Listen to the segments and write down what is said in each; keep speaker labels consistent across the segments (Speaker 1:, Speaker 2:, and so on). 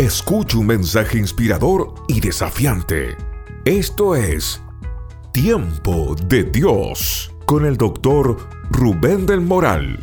Speaker 1: escuche un mensaje inspirador y desafiante. Esto es Tiempo de Dios con el doctor Rubén del Moral.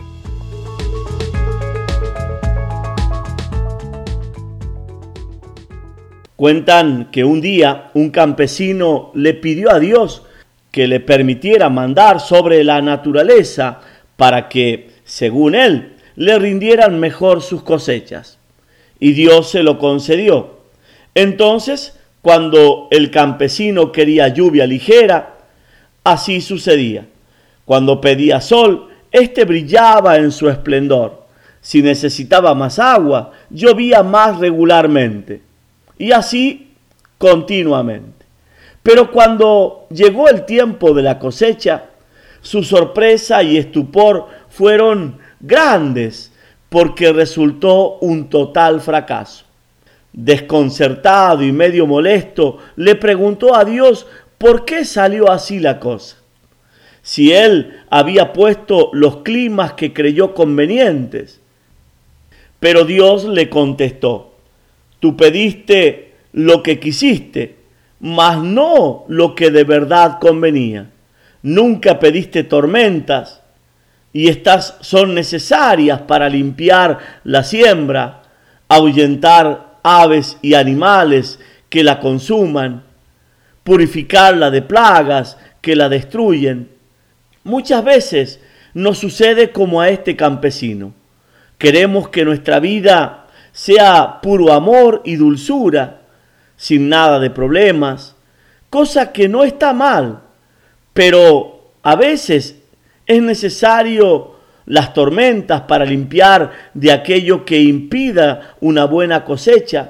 Speaker 2: Cuentan que un día un campesino le pidió a Dios que le permitiera mandar sobre la naturaleza para que, según él, le rindieran mejor sus cosechas. Y Dios se lo concedió. Entonces, cuando el campesino quería lluvia ligera, así sucedía. Cuando pedía sol, éste brillaba en su esplendor. Si necesitaba más agua, llovía más regularmente. Y así continuamente. Pero cuando llegó el tiempo de la cosecha, su sorpresa y estupor fueron grandes porque resultó un total fracaso. Desconcertado y medio molesto, le preguntó a Dios por qué salió así la cosa. Si él había puesto los climas que creyó convenientes. Pero Dios le contestó: tú pediste lo que quisiste, mas no lo que de verdad convenía. Nunca pediste tormentas, y estas son necesarias para limpiar la siembra, ahuyentar aves y animales que la consuman, purificarla de plagas que la destruyen. Muchas veces nos sucede como a este campesino. Queremos que nuestra vida sea puro amor y dulzura, sin nada de problemas, cosa que no está mal, pero a veces es necesario las tormentas para limpiar de aquello que impida una buena cosecha.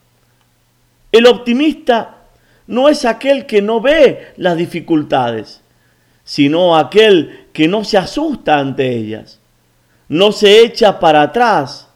Speaker 2: El optimista no es aquel que no ve las dificultades, sino aquel que no se asusta ante ellas, no se echa para atrás.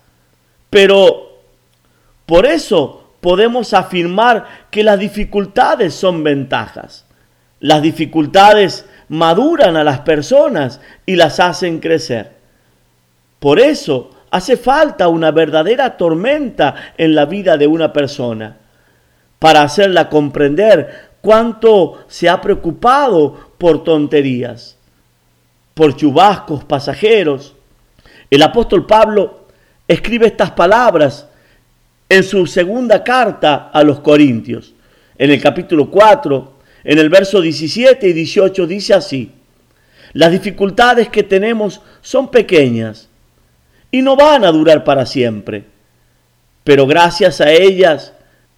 Speaker 2: Pero por eso podemos afirmar que las dificultades son ventajas. Las dificultades maduran a las personas y las hacen crecer. Por eso hace falta una verdadera tormenta en la vida de una persona, para hacerla comprender cuánto se ha preocupado por tonterías, por chubascos pasajeros. El apóstol Pablo escribe estas palabras en su segunda carta a los Corintios, en el capítulo 4, en el verso 17 y 18 dice así: las dificultades que tenemos son pequeñas y no van a durar para siempre, pero gracias a ellas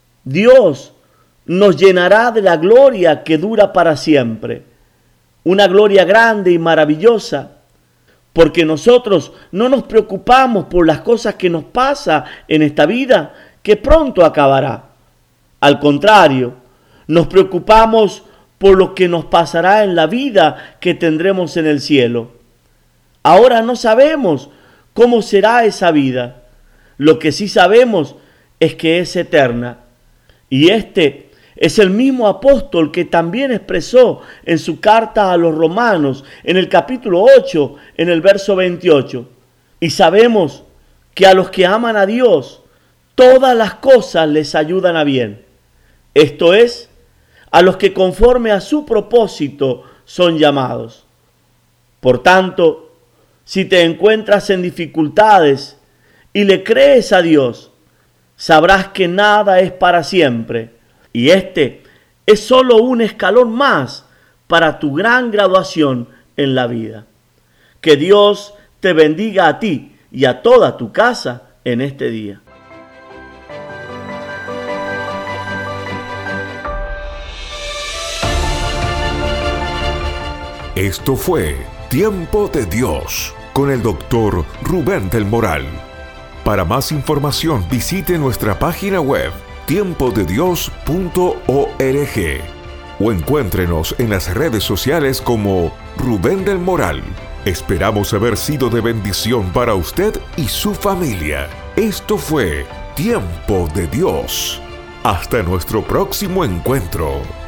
Speaker 2: Dios nos llenará de la gloria que dura para siempre, una gloria grande y maravillosa, porque nosotros no nos preocupamos por las cosas que nos pasan en esta vida, que pronto acabará. Al contrario, nos preocupamos por lo que nos pasará en la vida que tendremos en el cielo. Ahora no sabemos cómo será esa vida. Lo que sí sabemos es que es eterna. Y este es el mismo apóstol que también expresó en su carta a los Romanos, en el capítulo 8, en el verso 28. Y sabemos que a los que aman a Dios, todas las cosas les ayudan a bien. Esto es, a los que conforme a su propósito son llamados. Por tanto, si te encuentras en dificultades y le crees a Dios, sabrás que nada es para siempre, y este es solo un escalón más para tu gran graduación en la vida. Que Dios te bendiga a ti y a toda tu casa en este día.
Speaker 1: Esto fue Tiempo de Dios con el doctor Rubén del Moral. Para más información visite nuestra página web tiempodedios.org o encuéntrenos en las redes sociales como Rubén del Moral. Esperamos haber sido de bendición para usted y su familia. Esto fue Tiempo de Dios. Hasta nuestro próximo encuentro.